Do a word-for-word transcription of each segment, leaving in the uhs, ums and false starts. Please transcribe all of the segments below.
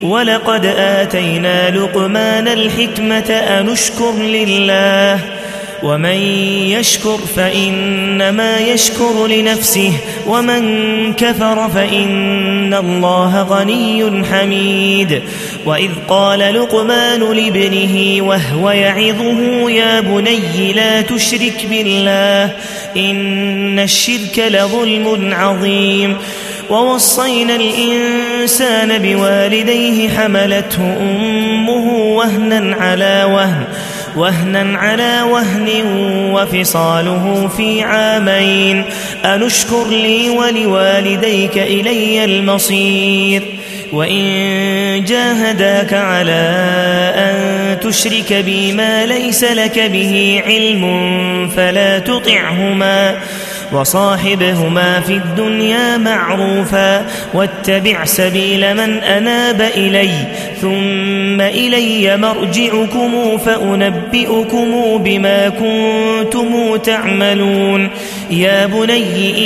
ولقد آتينا لقمان الحكمة أن اشكر لله ومن يشكر فإنما يشكر لنفسه ومن كفر فإن الله غني حميد. وإذ قال لقمان لابنه وهو يعظه يا بني لا تشرك بالله إن الشرك لظلم عظيم. ووصينا الإنسان بوالديه حملته أمه وهنا على وهن وهنا على وهن وفصاله في عامين أن اشكر لي ولوالديك إلي المصير. وإن جاهداك على أن تشرك بي ما ليس لك به علم فلا تطعهما وصاحبهما في الدنيا معروفا واتبع سبيل من أناب إلي ثم إلي مرجعكم فأنبئكم بما كنتم تعملون. يا بني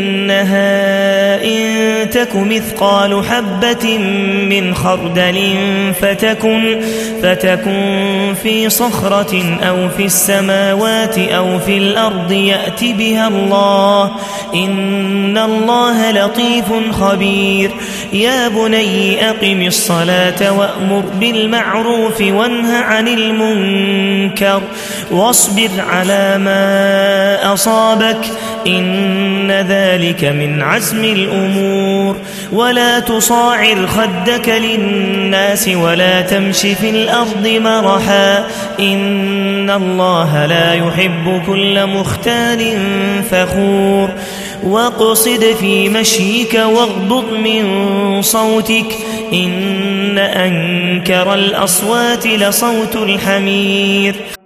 إنها إن تك مثقال حبة من خردل فتكن, فتكن في صخرة أو في السماوات أو في الأرض يأت بها الله إن الله لطيف خبير. يا بني أقم الصلاة وأمر بالمعروف وانه عن المنكر واصبر على ما أصابك إن ذلك من عزم الأمور. ولا تصاعر خدك للناس ولا تمش في الأرض مرحا إن الله لا يحب كل مختال فخور. واقصد في مشيك واغضض من صوتك إن أنكر الأصوات لصوت الحمير.